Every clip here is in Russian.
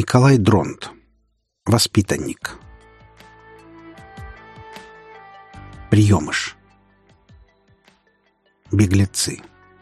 Николай Дронт. Воспитанник. Приемыш. Беглецы.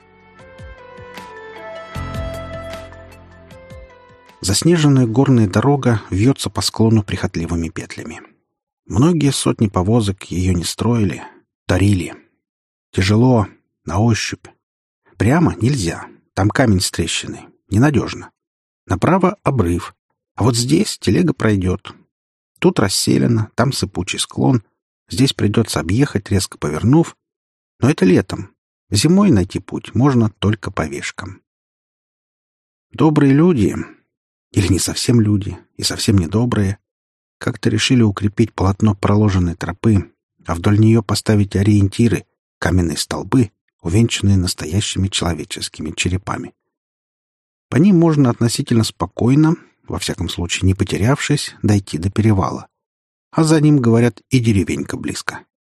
Заснеженная горная дорога вьется по склону прихотливыми петлями. Многие сотни повозок ее не строили, дарили. Тяжело, на ощупь. Прямо нельзя, там камень с трещиной, ненадежно. Направо — обрыв, а вот здесь телега пройдет. Тут расселено, там сыпучий склон, здесь придется объехать, резко повернув. Но это летом. Зимой найти путь можно только по вешкам. Добрые люди, или не совсем люди, и совсем не добрые, как-то решили укрепить полотно проложенной тропы, а вдоль нее поставить ориентиры, каменные столбы, увенчанные настоящими человеческими черепами. По ним можно относительно спокойно, во всяком случае не потерявшись, дойти до перевала. А за ним, говорят, и деревенька близко.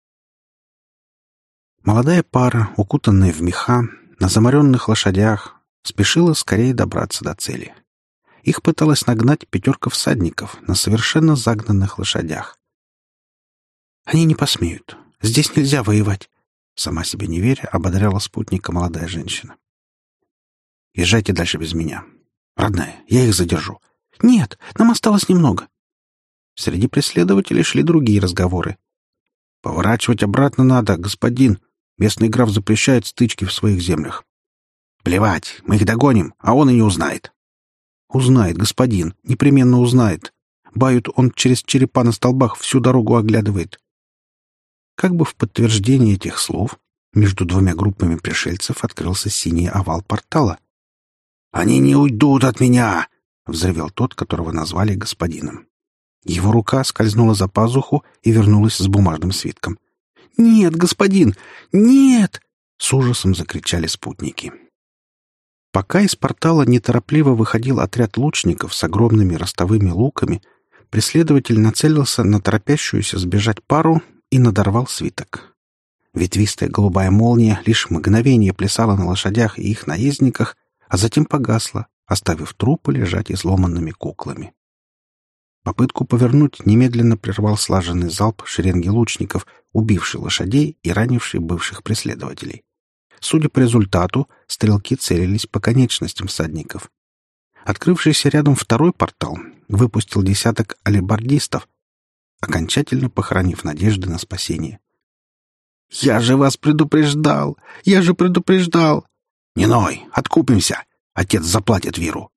Молодая пара, укутанная в меха, на заморенных лошадях, спешила скорее добраться до цели. Их пыталась нагнать 5 всадников на совершенно загнанных лошадях. «Они не посмеют. Здесь нельзя воевать», — сама себе не веря, ободряла спутника молодая женщина. «Езжайте дальше без меня. Родная, я их задержу». «Нет, нам осталось немного». Среди преследователей шли другие разговоры. «Поворачивать обратно надо, господин. Местный граф запрещает стычки в своих землях». «Плевать, мы их догоним, а он и не узнает». «Узнает, господин, непременно узнает. Бают, он через черепа на столбах всю дорогу оглядывает». Как бы в подтверждение этих слов между двумя группами пришельцев открылся синий овал портала. «Они не уйдут от меня!» — взревел тот, которого назвали господином. Его рука скользнула за пазуху и вернулась с бумажным свитком. «Нет, господин! Нет!» — с ужасом закричали спутники. Пока из портала неторопливо выходил отряд лучников с огромными ростовыми луками, преследователь нацелился на торопящуюся сбежать пару и надорвал свиток. Ветвистая голубая молния лишь мгновение плясала на лошадях и их наездниках, а затем погасла, оставив трупы лежать изломанными куклами. Попытку повернуть немедленно прервал слаженный залп шеренги лучников, убивший лошадей и ранивший бывших преследователей. Судя по результату, стрелки целились по конечностям всадников. Открывшийся рядом второй портал выпустил десяток алебардистов, окончательно похоронив надежды на спасение. «Я же вас предупреждал! Я же предупреждал!» «Не ной! Откупимся! Отец заплатит Виру!»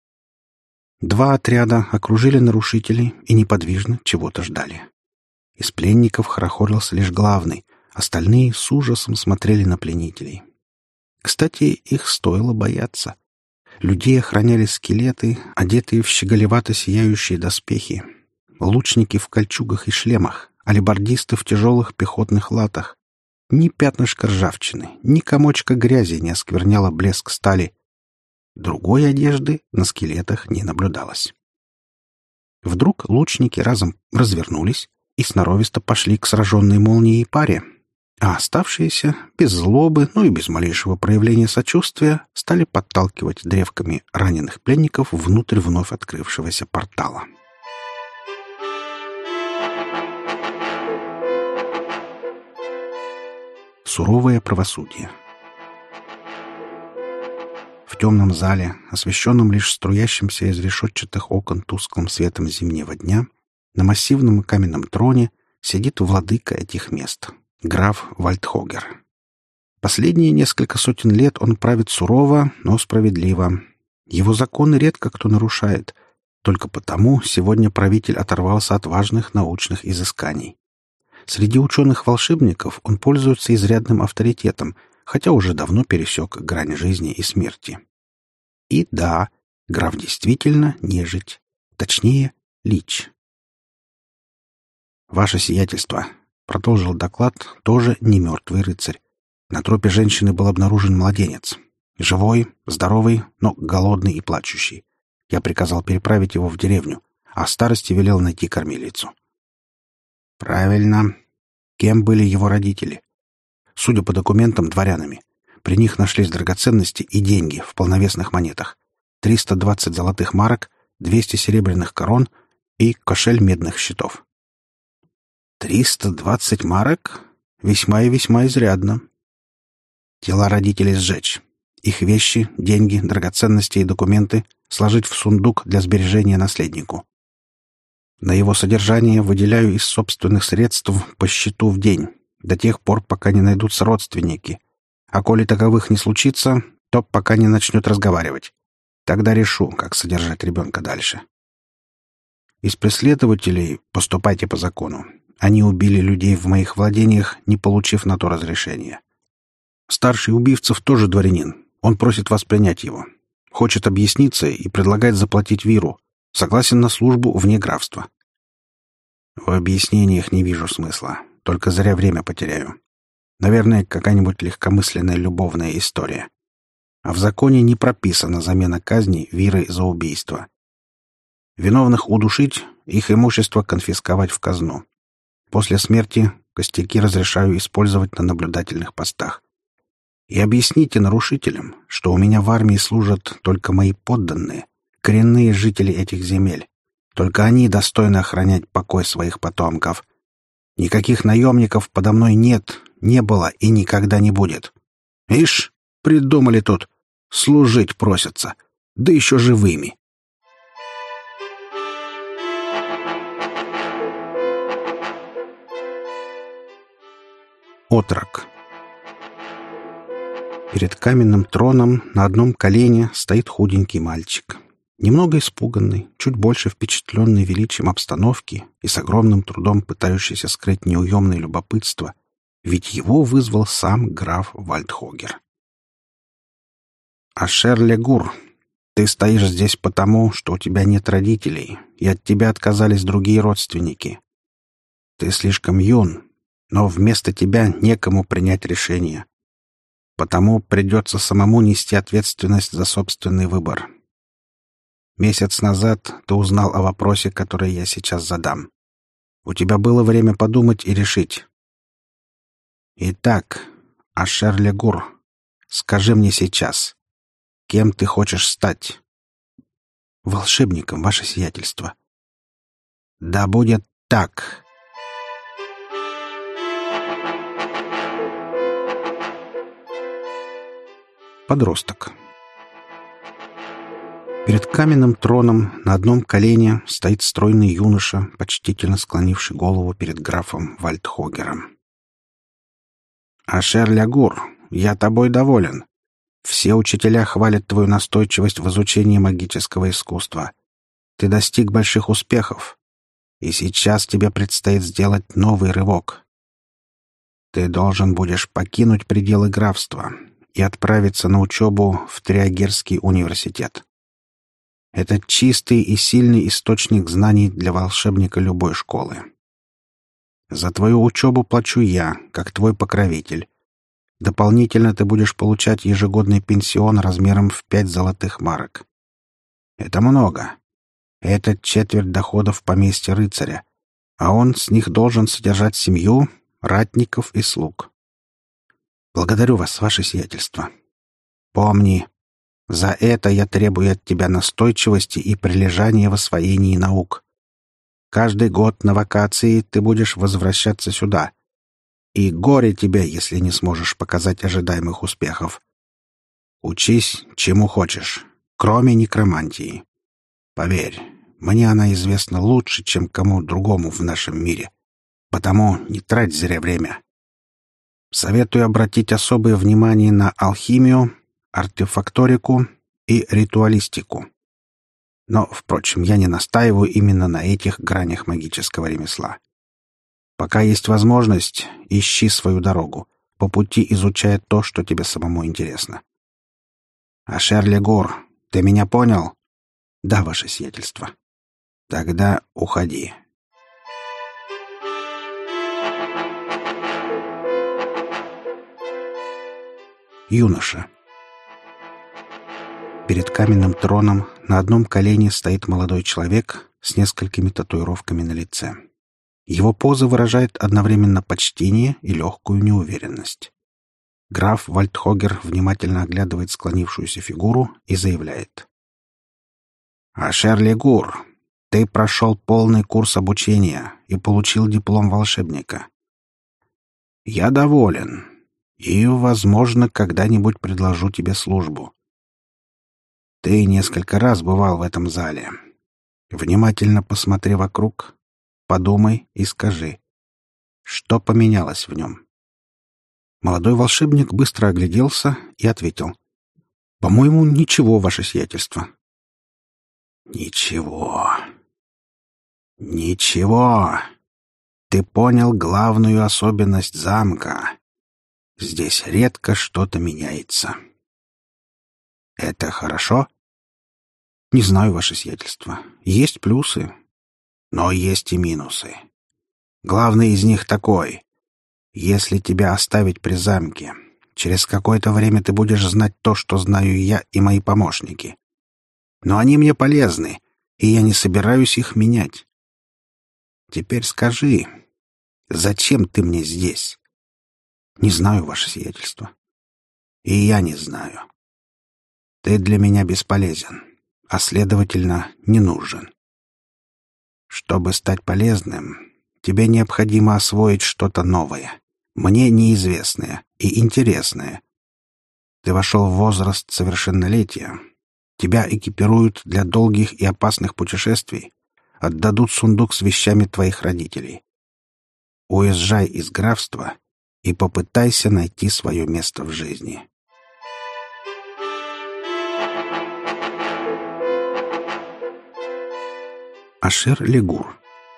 2 отряда окружили нарушителей и неподвижно чего-то ждали. Из пленников хорохорился лишь главный, остальные с ужасом смотрели на пленителей. Кстати, их стоило бояться. Людей охраняли скелеты, одетые в щеголевато сияющие доспехи, лучники в кольчугах и шлемах, алебардисты в тяжелых пехотных латах. Ни пятнышка ржавчины, ни комочка грязи не оскверняло блеск стали. Другой одежды на скелетах не наблюдалось. Вдруг лучники разом развернулись и сноровисто пошли к сраженной молнией паре, а оставшиеся, без злобы, и без малейшего проявления сочувствия, стали подталкивать древками раненых пленников внутрь вновь открывшегося портала. Суровое правосудие. В темном зале, освещенном лишь струящимся из решетчатых окон тусклым светом зимнего дня, на массивном каменном троне сидит владыка этих мест — граф Вальдхогер. Последние несколько сотен лет он правит сурово, но справедливо. Его законы редко кто нарушает. Только потому сегодня правитель оторвался от важных научных изысканий. Среди ученых-волшебников он пользуется изрядным авторитетом, хотя уже давно пересек грань жизни и смерти. И да, граф действительно нежить, точнее, лич. «Ваше сиятельство», — продолжил доклад тоже не мертвый рыцарь. На трупе женщины был обнаружен младенец. Живой, здоровый, но голодный и плачущий. Я приказал переправить его в деревню, а старости велел найти кормилицу. Правильно. Кем были его родители? Судя по документам, дворянами. При них нашлись драгоценности и деньги в полновесных монетах. 320 золотых марок, 200 серебряных корон и кошель медных щитов. 320 марок? Весьма и весьма изрядно. Тела родителей сжечь. Их вещи, деньги, драгоценности и документы сложить в сундук для сбережения наследнику. На его содержание выделяю из собственных средств по счету в день, до тех пор, пока не найдутся родственники. А коли таковых не случится, то пока не начнет разговаривать. Тогда решу, как содержать ребенка дальше. Из преследователей поступайте по закону. Они убили людей в моих владениях, не получив на то разрешения. Старший убивцев тоже дворянин. Он просит вас принять его. Хочет объясниться и предлагает заплатить виру. Согласен на службу вне графства. В объяснениях не вижу смысла. Только зря время потеряю. Наверное, какая-нибудь легкомысленная любовная история. А в законе не прописана замена казни вирой за убийство. Виновных удушить, их имущество конфисковать в казну. После смерти костяки разрешаю использовать на наблюдательных постах. И объясните нарушителям, что у меня в армии служат только мои подданные, коренные жители этих земель. Только они достойны охранять покой своих потомков. Никаких наемников подо мной нет, не было и никогда не будет. Ишь, придумали тут. Служить просятся. Да еще живыми. Отрок. Перед каменным троном на одном колене стоит худенький мальчик. Немного испуганный, чуть больше впечатленный величием обстановки и с огромным трудом пытающийся скрыть неуемное любопытство, ведь его вызвал сам граф Вальдхогер. «Ашер Легур, ты стоишь здесь потому, что у тебя нет родителей, и от тебя отказались другие родственники. Ты слишком юн, но вместо тебя некому принять решение. Потому придется самому нести ответственность за собственный выбор. Месяц назад ты узнал о вопросе, который я сейчас задам. У тебя было время подумать и решить. Итак, Ашер Легур, скажи мне сейчас, кем ты хочешь стать? Волшебником, ваше сиятельство. Да будет так. Подросток. Перед каменным троном на одном колене стоит стройный юноша, почтительно склонивший голову перед графом Вальдхогером. «Ашер Лягур, я тобой доволен. Все учителя хвалят твою настойчивость в изучении магического искусства. Ты достиг больших успехов, и сейчас тебе предстоит сделать новый рывок. Ты должен будешь покинуть пределы графства и отправиться на учебу в Триагерский университет. Это чистый и сильный источник знаний для волшебника любой школы. За твою учебу плачу я, как твой покровитель. Дополнительно ты будешь получать ежегодный пенсион размером в 5 золотых марок. Это много. Это четверть доходов поместья рыцаря, а он с них должен содержать семью, ратников и слуг. Благодарю вас, ваше сиятельство. Помни, за это я требую от тебя настойчивости и прилежания в освоении наук. Каждый год на вакации ты будешь возвращаться сюда. И горе тебе, если не сможешь показать ожидаемых успехов. Учись, чему хочешь, кроме некромантии. Поверь, мне она известна лучше, чем кому другому в нашем мире. Потому не трать зря время. Советую обратить особое внимание на алхимию, артефакторику и ритуалистику. Но, впрочем, я не настаиваю именно на этих гранях магического ремесла. Пока есть возможность, ищи свою дорогу, по пути изучая то, что тебе самому интересно. Ашер Легур, ты меня понял? Да, ваше сиятельство. Тогда уходи. Юноша. Перед каменным троном на одном колене стоит молодой человек с несколькими татуировками на лице. Его поза выражает одновременно почтение и легкую неуверенность. Граф Вальдхогер внимательно оглядывает склонившуюся фигуру и заявляет. Ашер Легур, ты прошел полный курс обучения и получил диплом волшебника. Я доволен и, возможно, когда-нибудь предложу тебе службу. Ты несколько раз бывал в этом зале. Внимательно посмотри вокруг, подумай и скажи, что поменялось в нем. Молодой волшебник быстро огляделся и ответил: «По-моему, ничего, ваше сиятельство». «Ничего. Ничего. Ты понял главную особенность замка. Здесь редко что-то меняется. Это хорошо?» «Не знаю, ваше сиятельство. Есть плюсы, но есть и минусы. Главный из них такой: если тебя оставить при замке, через какое-то время ты будешь знать то, что знаю я и мои помощники. Но они мне полезны, и я не собираюсь их менять. Теперь скажи, зачем ты мне здесь?» «Не знаю, ваше сиятельство». «И я не знаю. Ты для меня бесполезен, а, следовательно, не нужен. Чтобы стать полезным, тебе необходимо освоить что-то новое, мне неизвестное и интересное. Ты вошел в возраст совершеннолетия. Тебя экипируют для долгих и опасных путешествий, отдадут сундук с вещами твоих родителей. Уезжай из графства и попытайся найти свое место в жизни». Ашер Легур.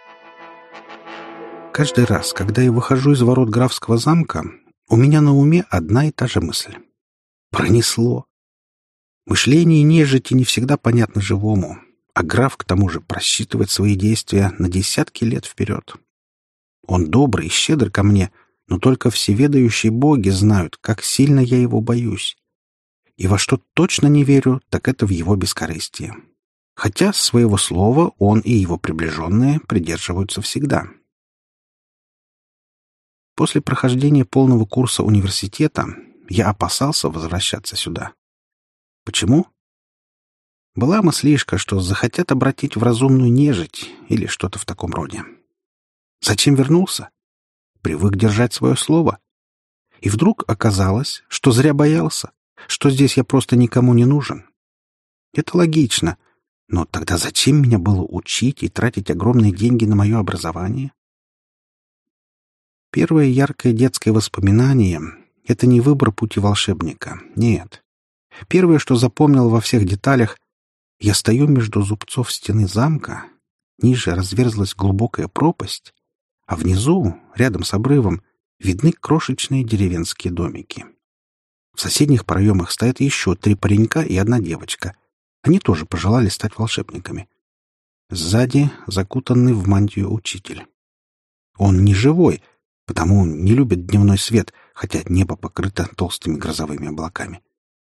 Каждый раз, когда я выхожу из ворот графского замка, у меня на уме одна и та же мысль. Пронесло. Мышление нежити не всегда понятно живому, а граф, к тому же, просчитывает свои действия на десятки лет вперед. Он добрый и щедр ко мне, но только всеведающие боги знают, как сильно я его боюсь. И во что точно не верю, так это в его бескорыстие. Хотя своего слова он и его приближенные придерживаются всегда. После прохождения полного курса университета я опасался возвращаться сюда. Почему? Была мыслишка, что захотят обратить в разумную нежить или что-то в таком роде. Зачем вернулся? Привык держать свое слово. И вдруг оказалось, что зря боялся, что здесь я просто никому не нужен. Это логично, но тогда зачем меня было учить и тратить огромные деньги на мое образование? Первое яркое детское воспоминание — это не выбор пути волшебника, нет. Первое, что запомнил во всех деталях — я стою между зубцов стены замка, ниже разверзлась глубокая пропасть, а внизу, рядом с обрывом, видны крошечные деревенские домики. В соседних проемах стоят еще 3 паренька и 1 девочка. Они тоже пожелали стать волшебниками. Сзади закутанный в мантию учитель. Он не живой, потому не любит дневной свет, хотя небо покрыто толстыми грозовыми облаками.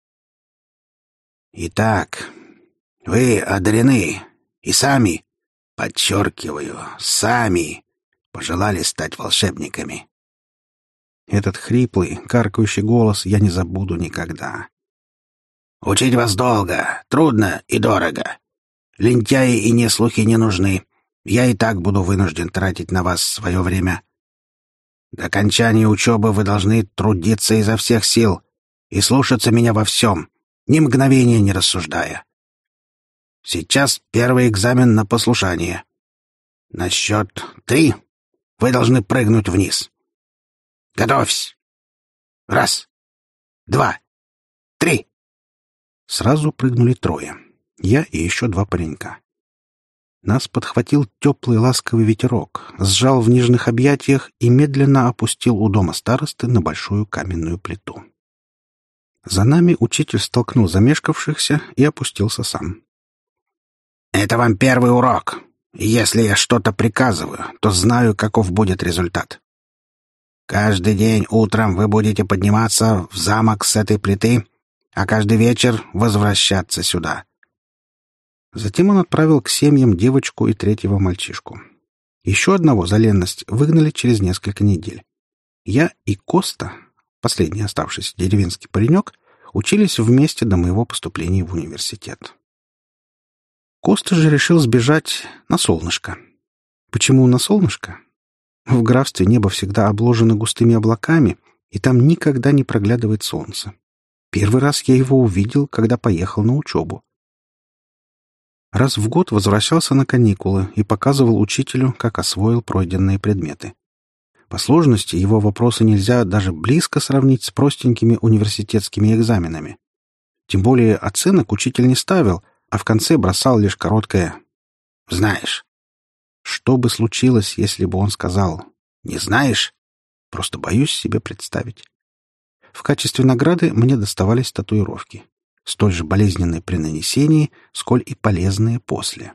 «Итак, вы одарены и сами, подчеркиваю, сами пожелали стать волшебниками». Этот хриплый, каркающий голос я не забуду никогда. «Учить вас долго, трудно и дорого. Лентяи и неслухи не нужны. Я и так буду вынужден тратить на вас свое время. До окончания учебы вы должны трудиться изо всех сил и слушаться меня во всем, ни мгновения не рассуждая. Сейчас первый экзамен на послушание. На счет 3 вы должны прыгнуть вниз. Готовься. 1, 2, 3. Сразу прыгнули 3. Я и еще 2 паренька. Нас подхватил теплый ласковый ветерок, сжал в нежных объятиях и медленно опустил у дома старосты на большую каменную плиту. За нами учитель столкнул замешкавшихся и опустился сам. «Это вам первый урок. Если я что-то приказываю, то знаю, каков будет результат. Каждый день утром вы будете подниматься в замок с этой плиты, а каждый вечер возвращаться сюда». Затем он отправил к семьям девочку и 3-го мальчишку. Еще одного за ленность выгнали через несколько недель. Я и Коста, последний оставшийся деревенский паренек, учились вместе до моего поступления в университет. Коста же решил сбежать на солнышко. Почему на солнышко? В графстве небо всегда обложено густыми облаками, и там никогда не проглядывает солнце. Первый раз я его увидел, когда поехал на учебу. Раз в год возвращался на каникулы и показывал учителю, как освоил пройденные предметы. По сложности его вопросы нельзя даже близко сравнить с простенькими университетскими экзаменами. Тем более оценок учитель не ставил, а в конце бросал лишь короткое «Знаешь». Что бы случилось, если бы он сказал «Не знаешь?» Просто боюсь себе представить. В качестве награды мне доставались татуировки, столь же болезненные при нанесении, сколь и полезные после.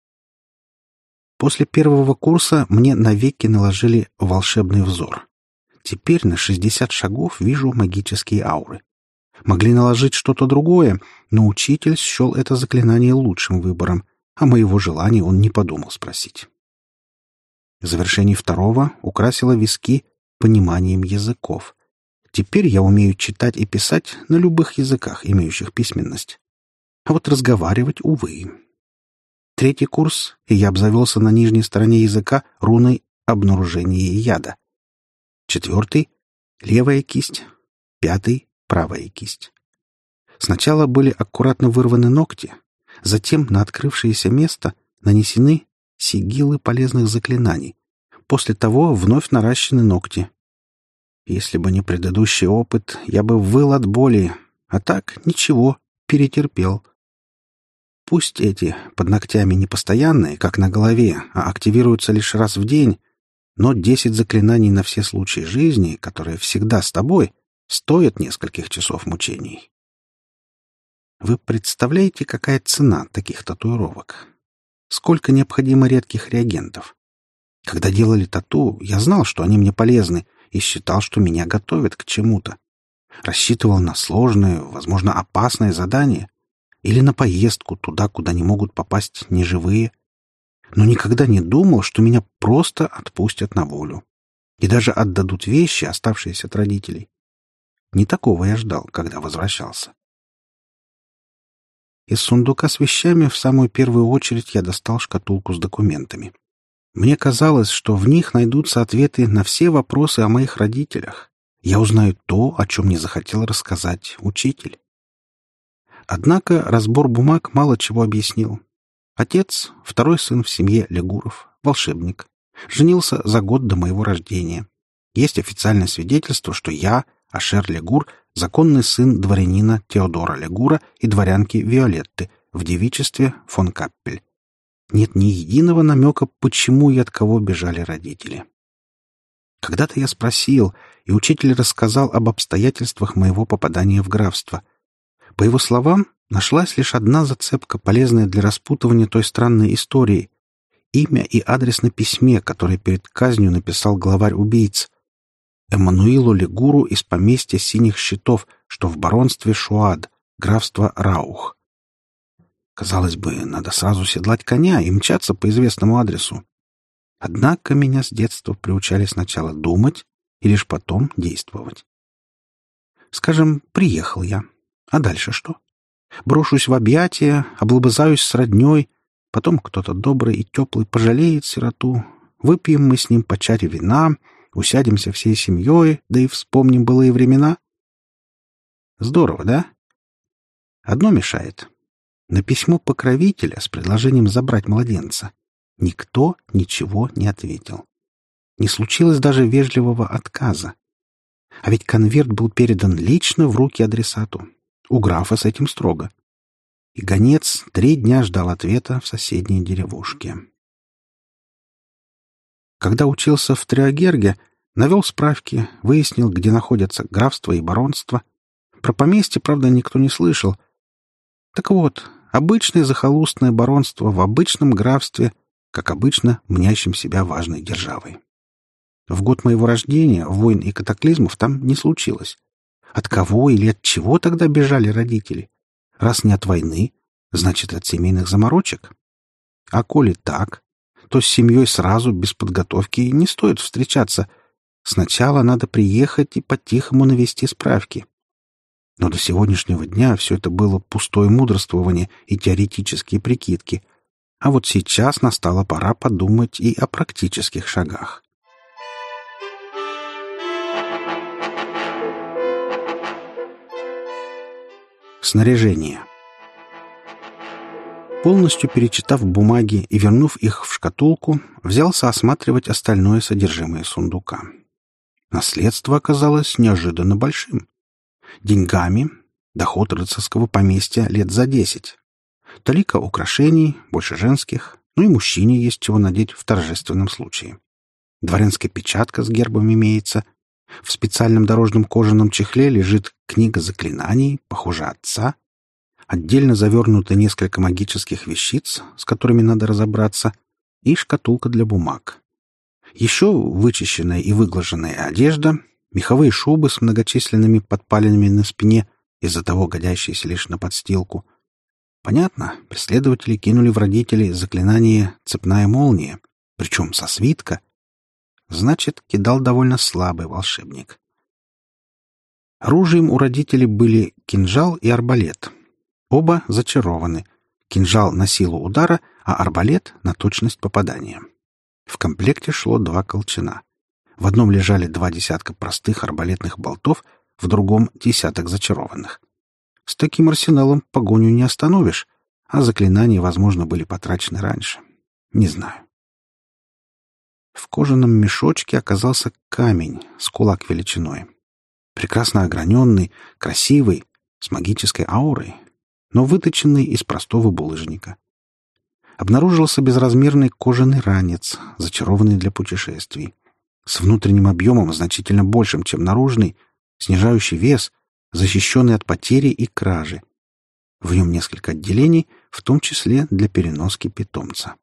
После первого курса мне навеки наложили волшебный взор. Теперь на 60 шагов вижу магические ауры. Могли наложить что-то другое, но учитель счел это заклинание лучшим выбором, а моего желания он не подумал спросить. В завершении второго украсила виски пониманием языков. Теперь я умею читать и писать на любых языках, имеющих письменность. А вот разговаривать, увы. Третий курс, и я обзавелся на нижней стороне языка руной обнаружения яда. Четвертый — левая кисть. Пятый — правая кисть. Сначала были аккуратно вырваны ногти, затем на открывшееся место нанесены сигилы полезных заклинаний. После того вновь наращены ногти. Если бы не предыдущий опыт, я бы выл от боли, а так ничего, перетерпел. Пусть эти под ногтями не постоянные, как на голове, а активируются лишь раз в день, но 10 заклинаний на все случаи жизни, которые всегда с тобой, стоят нескольких часов мучений. Вы представляете, какая цена таких татуировок? Сколько необходимо редких реагентов? Когда делали тату, я знал, что они мне полезны, и считал, что меня готовят к чему-то. Рассчитывал на сложное, возможно, опасное задание или на поездку туда, куда не могут попасть неживые. Но никогда не думал, что меня просто отпустят на волю и даже отдадут вещи, оставшиеся от родителей. Не такого я ждал, когда возвращался. Из сундука с вещами в самую первую очередь я достал шкатулку с документами. Мне казалось, что в них найдутся ответы на все вопросы о моих родителях. Я узнаю то, о чем не захотел рассказать учитель. Однако разбор бумаг мало чего объяснил. Отец, второй сын в семье Легуров, волшебник. Женился за год до моего рождения. Есть официальное свидетельство, что я, Ашер Легур, законный сын дворянина Теодора Легура и дворянки Виолетты в девичестве фон Каппель. Нет ни единого намека, почему и от кого бежали родители. Когда-то я спросил, и учитель рассказал об обстоятельствах моего попадания в графство. По его словам, нашлась лишь одна зацепка, полезная для распутывания той странной истории. Имя и адрес на письме, которое перед казнью написал главарь убийц. Эммануилу Легуру из поместья Синих Щитов, что в баронстве Шуад, графство Раух. Казалось бы, надо сразу седлать коня и мчаться по известному адресу. Однако меня с детства приучали сначала думать и лишь потом действовать. Скажем, приехал я. А дальше что? Брошусь в объятия, облобызаюсь с роднёй, потом кто-то добрый и теплый пожалеет сироту, выпьем мы с ним по чаре вина, усядемся всей семьей, да и вспомним былые времена. Здорово, да? Одно мешает. На письмо покровителя с предложением забрать младенца никто ничего не ответил. Не случилось даже вежливого отказа. А ведь конверт был передан лично в руки адресату. У графа с этим строго. И гонец 3 дня ждал ответа в соседней деревушке. Когда учился в Триагерге, навел справки, выяснил, где находятся графство и баронство. Про поместье, правда, никто не слышал. Так вот, обычное захолустное баронство в обычном графстве, как обычно, мнящим себя важной державой. В год моего рождения войн и катаклизмов там не случилось. От кого или от чего тогда бежали родители? Раз не от войны, значит, от семейных заморочек. А коли так, то с семьей сразу, без подготовки, не стоит встречаться. Сначала надо приехать и по-тихому навести справки. Но до сегодняшнего дня все это было пустое мудрствование и теоретические прикидки, А вот сейчас настала пора подумать и о практических шагах. Снаряжение. Полностью перечитав бумаги и вернув их в шкатулку, взялся осматривать остальное содержимое сундука. Наследство оказалось неожиданно большим. Деньгами доход рыцарского поместья лет за 10. Толика украшений, больше женских, и мужчине есть чего надеть в торжественном случае. Дворянская печатка с гербом имеется. В специальном дорожном кожаном чехле лежит книга заклинаний, похоже, отца. Отдельно завернуто несколько магических вещиц, с которыми надо разобраться, и шкатулка для бумаг. Еще вычищенная и выглаженная одежда, меховые шубы с многочисленными подпалинами на спине, из-за того годящиеся лишь на подстилку. Понятно, преследователи кинули в родителей заклинание «Цепная молния», причем со свитка. Значит, кидал довольно слабый волшебник. Оружием у родителей были кинжал и арбалет. Оба зачарованы. Кинжал на силу удара, а арбалет — на точность попадания. В комплекте шло 2 колчана. В одном лежали 2 десятка простых арбалетных болтов, в другом — десяток зачарованных. С таким арсеналом погоню не остановишь, а заклинания, возможно, были потрачены раньше. Не знаю. В кожаном мешочке оказался камень с кулак величиной. Прекрасно ограненный, красивый, с магической аурой, но выточенный из простого булыжника. Обнаружился безразмерный кожаный ранец, зачарованный для путешествий, с внутренним объемом значительно большим, чем наружный, снижающий вес, защищенный от потери и кражи. В нем несколько отделений, в том числе для переноски питомца.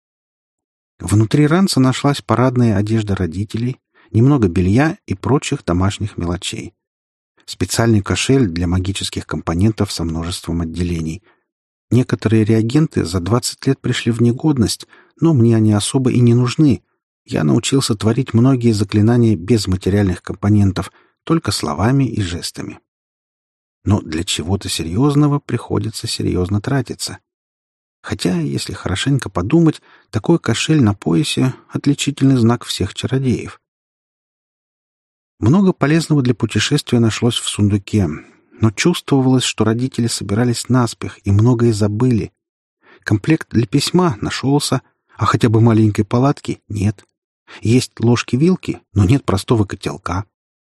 Внутри ранца нашлась парадная одежда родителей, немного белья и прочих домашних мелочей. Специальный кошель для магических компонентов со множеством отделений. Некоторые реагенты за 20 лет пришли в негодность, но мне они особо и не нужны. Я научился творить многие заклинания без материальных компонентов, только словами и жестами. Но для чего-то серьезного приходится серьезно тратиться. Хотя, если хорошенько подумать, такой кошель на поясе — отличительный знак всех чародеев. Много полезного для путешествия нашлось в сундуке, но чувствовалось, что родители собирались наспех и многое забыли. Комплект для письма нашелся, а хотя бы маленькой палатки — нет. Есть ложки-вилки, но нет простого котелка.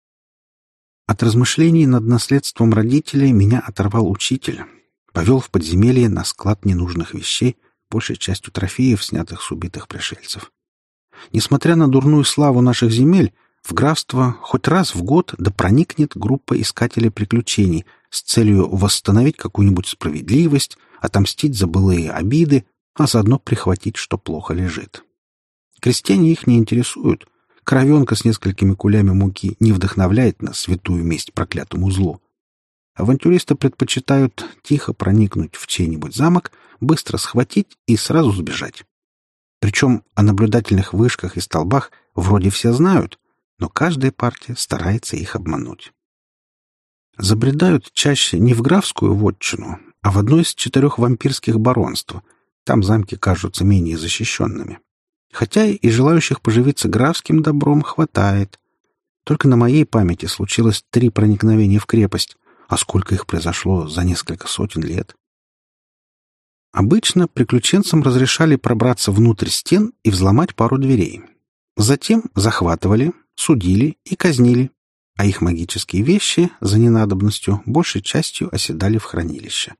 От размышлений над наследством родителей меня оторвал учитель. Повел в подземелье на склад ненужных вещей, большей частью трофеев, снятых с убитых пришельцев. Несмотря на дурную славу наших земель, в графство хоть раз в год да проникнет группа искателей приключений с целью восстановить какую-нибудь справедливость, отомстить за былые обиды, а заодно прихватить, что плохо лежит. Крестьяне их не интересуют. Коровенка с несколькими кулями муки не вдохновляет на святую месть проклятому злу. Авантюристы предпочитают тихо проникнуть в чей-нибудь замок, быстро схватить и сразу сбежать. Причем о наблюдательных вышках и столбах вроде все знают, но каждая партия старается их обмануть. Забредают чаще не в графскую вотчину, а в одно из 4 вампирских баронств. Там замки кажутся менее защищенными. Хотя и желающих поживиться графским добром хватает. Только на моей памяти случилось 3 проникновения в крепость, а сколько их произошло за несколько сотен лет. Обычно приключенцам разрешали пробраться внутрь стен и взломать пару дверей. Затем захватывали, судили и казнили, а их магические вещи за ненадобностью большей частью оседали в хранилище.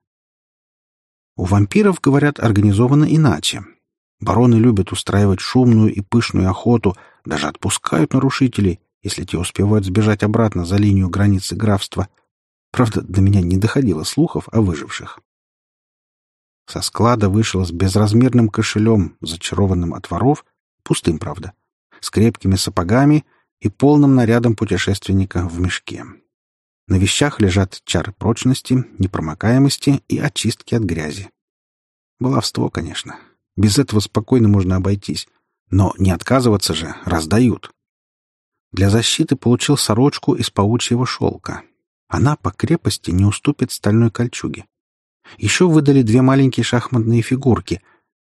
У вампиров, говорят, организовано иначе. Бароны любят устраивать шумную и пышную охоту, даже отпускают нарушителей, если те успевают сбежать обратно за линию границы графства. Правда, до меня не доходило слухов о выживших. Со склада вышел с безразмерным кошелем, зачарованным от воров, пустым, правда, с крепкими сапогами и полным нарядом путешественника в мешке. На вещах лежат чары прочности, непромокаемости и очистки от грязи. Баловство, конечно. Без этого спокойно можно обойтись. Но не отказываться же, раздают. Для защиты получил сорочку из паучьего шелка. Она по крепости не уступит стальной кольчуге. Еще выдали 2 маленькие шахматные фигурки.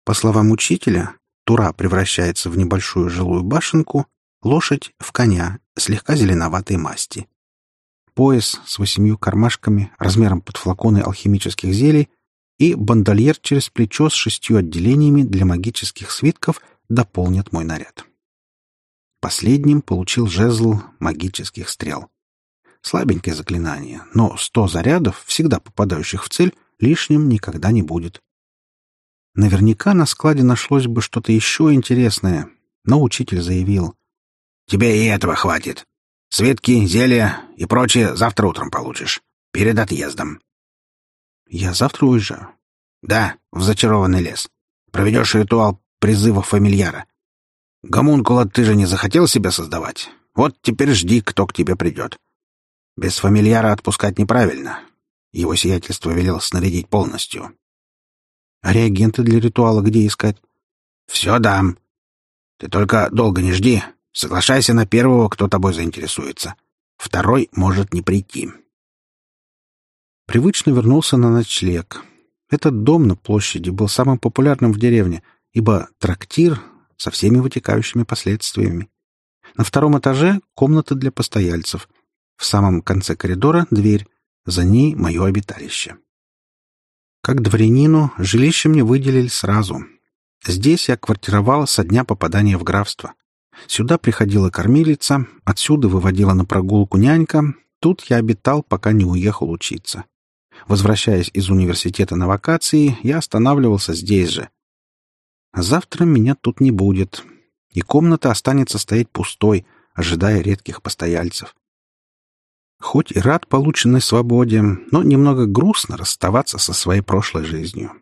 По словам учителя, тура превращается в небольшую жилую башенку, лошадь — в коня слегка зеленоватой масти. Пояс с 8 кармашками размером под флаконы алхимических зелий и бандольер через плечо с 6 отделениями для магических свитков дополнят мой наряд. Последним получил жезл магических стрел. Слабенькое заклинание, но 100 зарядов, всегда попадающих в цель, лишним никогда не будет. Наверняка на складе нашлось бы что-то еще интересное, но учитель заявил: «Тебе и этого хватит. Свитки, зелья и прочее завтра утром получишь. Перед отъездом». «Я завтра уезжаю?» «Да, в зачарованный лес. Проведешь ритуал призыва фамильяра. Гомункула ты же не захотел себя создавать? Вот теперь жди, кто к тебе придет. Без фамильяра отпускать неправильно. Его сиятельство велел снарядить полностью». «А реагенты для ритуала где искать?» «Все дам. Ты только долго не жди. Соглашайся на первого, кто тобой заинтересуется. Второй может не прийти». Привычно вернулся на ночлег. Этот дом на площади был самым популярным в деревне, ибо трактир со всеми вытекающими последствиями. На 2 этаже — комната для постояльцев. В самом конце коридора — дверь. За ней — мое обиталище. Как дворянину, жилище мне выделили сразу. Здесь я квартировала со дня попадания в графство. Сюда приходила кормилица, отсюда выводила на прогулку нянька. Тут я обитал, пока не уехал учиться. Возвращаясь из университета на вакации, я останавливался здесь же. А завтра меня тут не будет, и комната останется стоять пустой, ожидая редких постояльцев. Хоть и рад полученной свободе, но немного грустно расставаться со своей прошлой жизнью.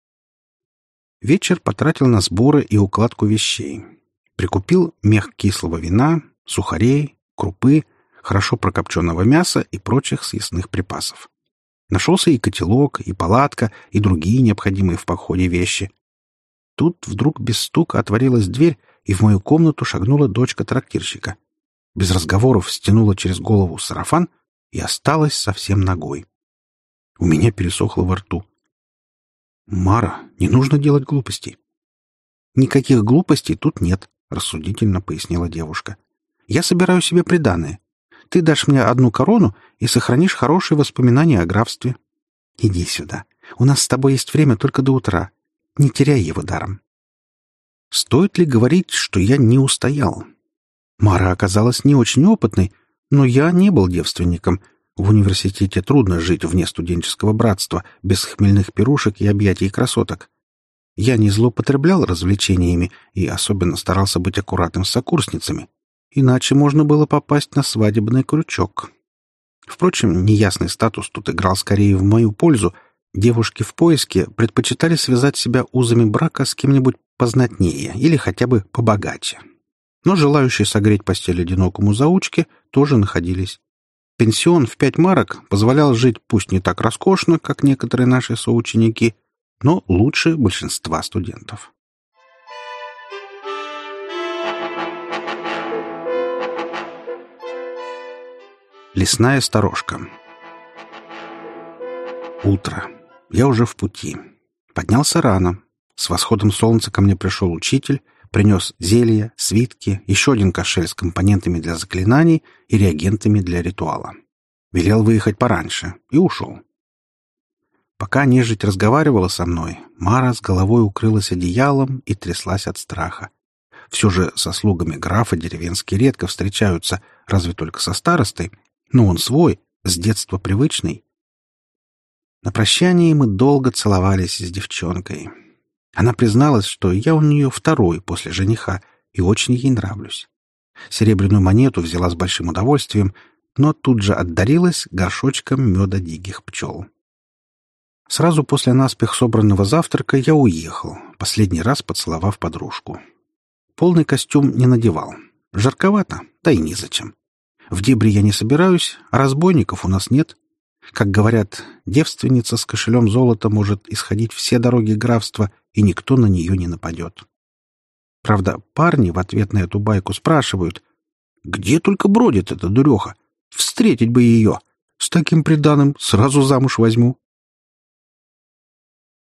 Вечер потратил на сборы и укладку вещей. Прикупил мех кислого вина, сухарей, крупы, хорошо прокопченного мяса и прочих съестных припасов. Нашелся и котелок, и палатка, и другие необходимые в походе вещи. Тут вдруг без стука отворилась дверь, и в мою комнату шагнула дочка трактирщика. Без разговоров стянула через голову сарафан и осталась совсем нагой. У меня пересохло во рту. «Мара, не нужно делать глупостей». «Никаких глупостей тут нет», — рассудительно пояснила девушка. «Я собираю себе приданое. Ты дашь мне 1 корону и сохранишь хорошие воспоминания о графстве. Иди сюда. У нас с тобой есть время только до утра. Не теряй его даром». Стоит ли говорить, что я не устоял? Мара оказалась не очень опытной, но я не был девственником. В университете трудно жить вне студенческого братства, без хмельных пирушек и объятий красоток. Я не злоупотреблял развлечениями и особенно старался быть аккуратным с сокурсницами. Иначе можно было попасть на свадебный крючок. Впрочем, неясный статус тут играл скорее в мою пользу. Девушки в поиске предпочитали связать себя узами брака с кем-нибудь познатнее или хотя бы побогаче. Но желающие согреть постель одинокому заучке тоже находились. Пенсион в 5 марок позволял жить пусть не так роскошно, как некоторые наши соученики, но лучше большинства студентов. Лесная сторожка. Утро. Я уже в пути. Поднялся рано. С восходом солнца ко мне пришел учитель, принес зелья, свитки, еще 1 кошель с компонентами для заклинаний и реагентами для ритуала. Велел выехать пораньше и ушел. Пока нежить разговаривала со мной, Мара с головой укрылась одеялом и тряслась от страха. Все же со слугами графа деревенские редко встречаются, разве только со старостой, но он свой, с детства привычный. На прощании мы долго целовались с девчонкой. Она призналась, что я у нее 2-й после жениха и очень ей нравлюсь. Серебряную монету взяла с большим удовольствием, но тут же отдарилась горшочком меда диких пчел. Сразу после наспех собранного завтрака я уехал, последний раз поцеловав подружку. Полный костюм не надевал. Жарковато, да и незачем. В дебри я не собираюсь, а разбойников у нас нет. Как говорят, девственница с кошелем золота может исходить все дороги графства, и никто на нее не нападет. Правда, парни в ответ на эту байку спрашивают: «Где только бродит эта дуреха? Встретить бы ее! С таким приданым сразу замуж возьму».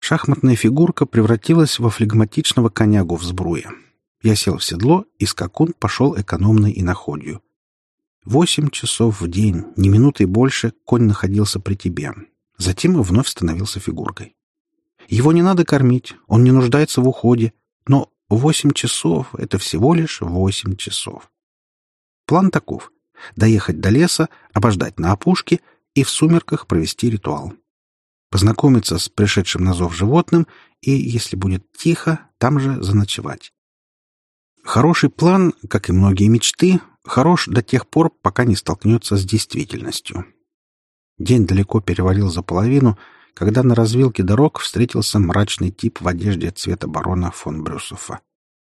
Шахматная фигурка превратилась во флегматичного конягу в сбруе. Я сел в седло, и скакун пошел экономной иноходью. 8 часов в день, ни минуты больше, конь находился при тебе. Затем вновь становился фигуркой. Его не надо кормить, он не нуждается в уходе, но 8 часов — это всего лишь 8 часов. План таков: доехать до леса, обождать на опушке и в сумерках провести ритуал. Познакомиться с пришедшим на зов животным и, если будет тихо, там же заночевать. Хороший план, как и многие мечты, хорош до тех пор, пока не столкнется с действительностью. День далеко перевалил за половину, когда на развилке дорог встретился мрачный тип в одежде цвета барона фон Брюсофа.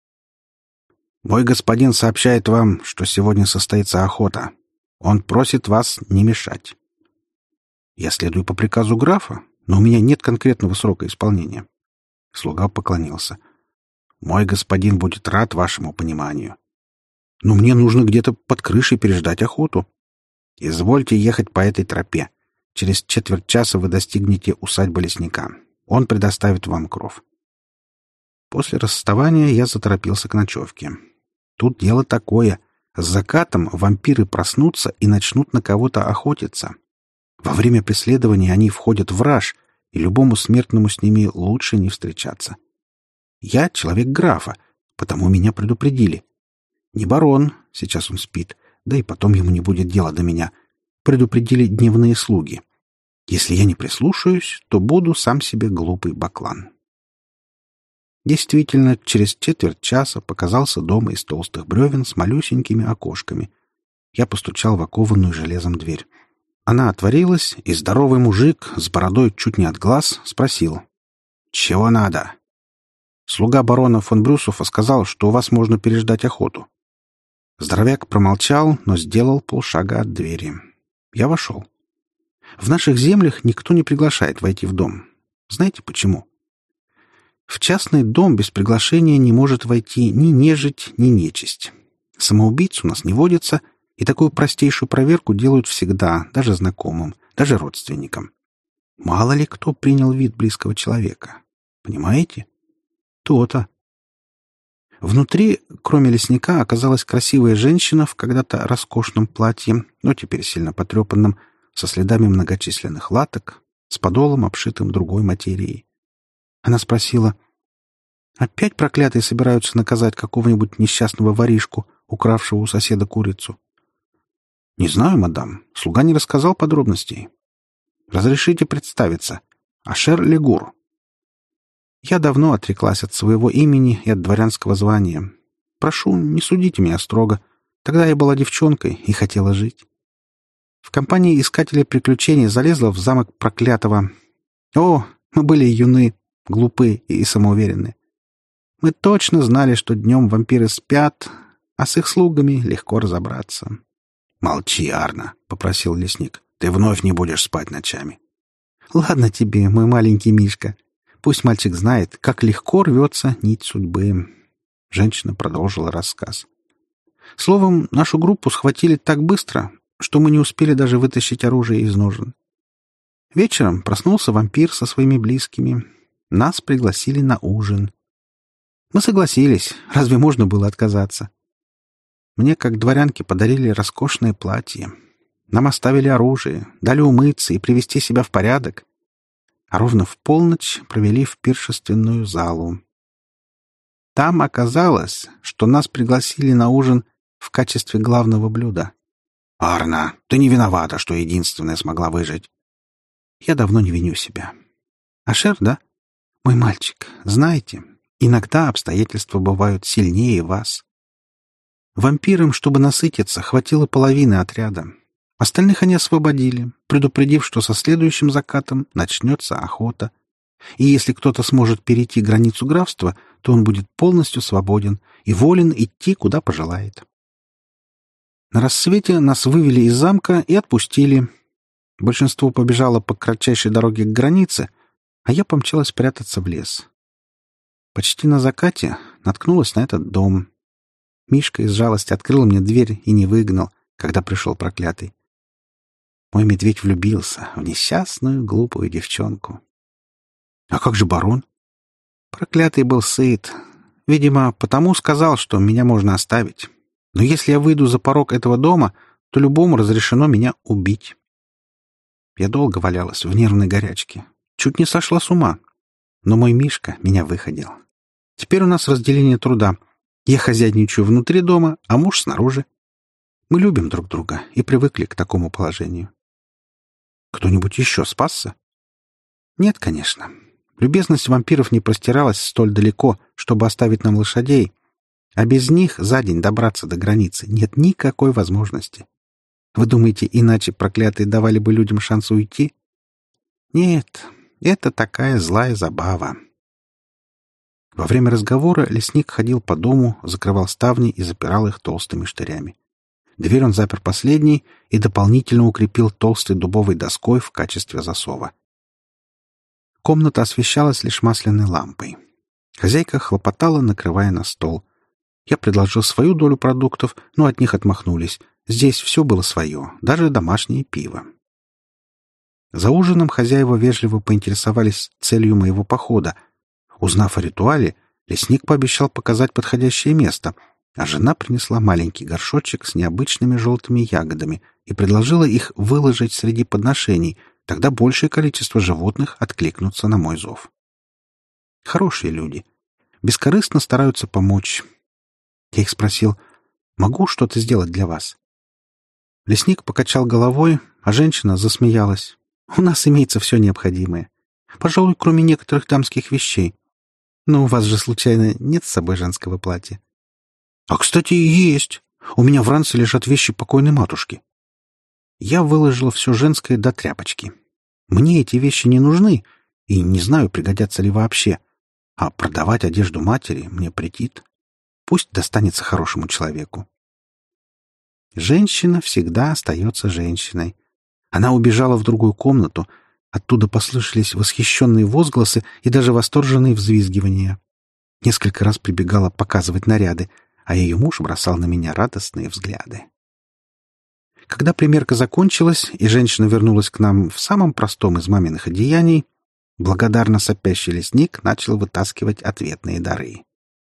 «Мой господин сообщает вам, что сегодня состоится охота. Он просит вас не мешать». «Я следую по приказу графа, но у меня нет конкретного срока исполнения». Слуга поклонился. «Мой господин будет рад вашему пониманию. Но мне нужно где-то под крышей переждать охоту. Извольте ехать по этой тропе. Через четверть часа вы достигнете усадьбы лесника. Он предоставит вам кров». После расставания я заторопился к ночевке. Тут дело такое. С закатом вампиры проснутся и начнут на кого-то охотиться. Во время преследования они входят в раж, и любому смертному с ними лучше не встречаться. Я человек графа, потому меня предупредили. Не барон, сейчас он спит, да и потом ему не будет дела до меня. Предупредили дневные слуги. Если я не прислушаюсь, то буду сам себе глупый баклан. Действительно, через четверть часа показался дом из толстых бревен с малюсенькими окошками. Я постучал в окованную железом дверь. Она отворилась, и здоровый мужик с бородой чуть не от глаз спросил: «Чего надо?» «Слуга барона фон Брюсофа сказал, что у вас можно переждать охоту». Здоровяк промолчал, но сделал полшага от двери. Я вошел. В наших землях никто не приглашает войти в дом. Знаете почему? В частный дом без приглашения не может войти ни нежить, ни нечисть. Самоубийц у нас не водится, и такую простейшую проверку делают всегда, даже знакомым, даже родственникам. Мало ли кто принял вид близкого человека. Понимаете? То-то. Внутри, кроме лесника, оказалась красивая женщина в когда-то роскошном платье, но теперь сильно потрепанном, со следами многочисленных латок, с подолом, обшитым другой материей. Она спросила: «Опять проклятые собираются наказать какого-нибудь несчастного воришку, укравшего у соседа курицу?» «Не знаю, мадам. Слуга не рассказал подробностей». «Разрешите представиться. Ашер Легур». Я давно отреклась от своего имени и от дворянского звания. Прошу, не судите меня строго. Тогда я была девчонкой и хотела жить. В компании искателей приключений залезла в замок проклятого. О, мы были юны, глупы и самоуверенны. Мы точно знали, что днем вампиры спят, а с их слугами легко разобраться. «Молчи, Арна», — попросил лесник. «Ты вновь не будешь спать ночами». «Ладно тебе, мой маленький Мишка. Пусть мальчик знает, как легко рвется нить судьбы». Женщина продолжила рассказ. Словом, нашу группу схватили так быстро, что мы не успели даже вытащить оружие из ножен. Вечером проснулся вампир со своими близкими. Нас пригласили на ужин. Мы согласились. Разве можно было отказаться? Мне, как дворянке, подарили роскошное платье. Нам оставили оружие, дали умыться и привести себя в порядок. А ровно в полночь провели в пиршественную залу. Там оказалось, что нас пригласили на ужин в качестве главного блюда. «Арна, ты не виновата, что единственная смогла выжить». Я давно не виню себя. Ашер, да? Мой мальчик, знаете, иногда обстоятельства бывают сильнее вас. Вампирам, чтобы насытиться, хватило половины отряда. Остальных они освободили, предупредив, что со следующим закатом начнется охота. И если кто-то сможет перейти границу графства, то он будет полностью свободен и волен идти, куда пожелает. На рассвете нас вывели из замка и отпустили. Большинство побежало по кратчайшей дороге к границе, а я помчалась прятаться в лес. Почти на закате наткнулась на этот дом. Мишка из жалости открыл мне дверь и не выгнал, когда пришел проклятый. Мой медведь влюбился в несчастную, глупую девчонку. А как же барон? Проклятый был сыт. Видимо, потому сказал, что меня можно оставить. Но если я выйду за порог этого дома, то любому разрешено меня убить. Я долго валялась в нервной горячке. Чуть не сошла с ума. Но мой Мишка меня выходил. Теперь у нас разделение труда. Я хозяйничаю внутри дома, а муж снаружи. Мы любим друг друга и привыкли к такому положению. Кто-нибудь еще спасся? Нет, конечно. Любезность вампиров не простиралась столь далеко, чтобы оставить нам лошадей, а без них за день добраться до границы нет никакой возможности. Вы думаете, иначе проклятые давали бы людям шанс уйти? Нет, это такая злая забава. Во время разговора лесник ходил по дому, закрывал ставни и запирал их толстыми штырями. Дверь он запер последней и дополнительно укрепил толстой дубовой доской в качестве засова. Комната освещалась лишь масляной лампой. Хозяйка хлопотала, накрывая на стол. Я предложил свою долю продуктов, но от них отмахнулись. Здесь все было свое, даже домашнее пиво. За ужином хозяева вежливо поинтересовались целью моего похода. Узнав о ритуале, лесник пообещал показать подходящее место, а жена принесла маленький горшочек с необычными желтыми ягодами и предложила их выложить среди подношений, тогда большее количество животных откликнутся на мой зов. Хорошие люди. Бескорыстно стараются помочь. Я их спросил, могу что-то сделать для вас? Лесник покачал головой, а женщина засмеялась. У нас имеется все необходимое. Пожалуй, кроме некоторых дамских вещей. Но у вас же, случайно, нет с собой женского платья? А, кстати, есть. У меня в ранце лежат вещи покойной матушки. Я выложила все женское до тряпочки. Мне эти вещи не нужны, и не знаю, пригодятся ли вообще. А продавать одежду матери мне претит. Пусть достанется хорошему человеку. Женщина всегда остается женщиной. Она убежала в другую комнату. Оттуда послышались восхищенные возгласы и даже восторженные взвизгивания. Несколько раз прибегала показывать наряды, а ее муж бросал на меня радостные взгляды. Когда примерка закончилась, и женщина вернулась к нам в самом простом из маминых одеяний, благодарно сопящий лесник начал вытаскивать ответные дары.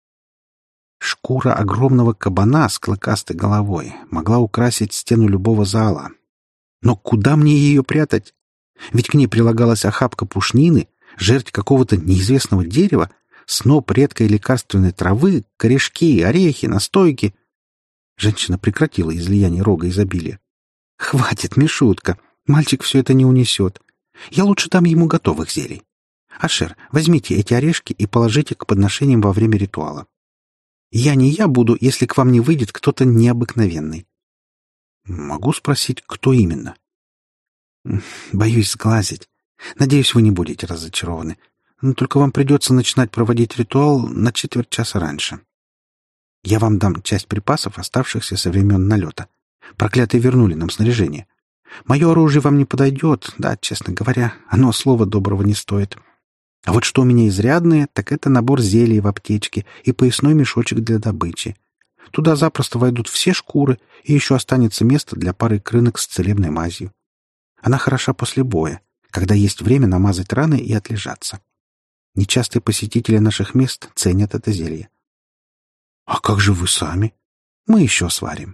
Шкура огромного кабана с клыкастой головой могла украсить стену любого зала. Но куда мне ее прятать? Ведь к ней прилагалась охапка пушнины, жерть какого-то неизвестного дерева, сноп редкой лекарственной травы, корешки, орехи, настойки. Женщина прекратила излияние рога изобилия. «Хватит, Мишутка, мальчик все это не унесет. Я лучше дам ему готовых зелий. Ашер, возьмите эти орешки и положите к подношениям во время ритуала. Я не я буду, если к вам не выйдет кто-то необыкновенный». «Могу спросить, кто именно?» «Боюсь сглазить. Надеюсь, вы не будете разочарованы. Но только вам придется начинать проводить ритуал на 1/4 часа раньше. Я вам дам часть припасов, оставшихся со времен налета. Проклятые вернули нам снаряжение. Мое оружие вам не подойдет, да, честно говоря, оно слова доброго не стоит. А вот что у меня изрядное, так это набор зелий в аптечке и поясной мешочек для добычи. Туда запросто войдут все шкуры, и еще останется место для пары крынок с целебной мазью. Она хороша после боя, когда есть время намазать раны и отлежаться. Нечастые посетители наших мест ценят это зелье. А как же вы сами? Мы еще сварим.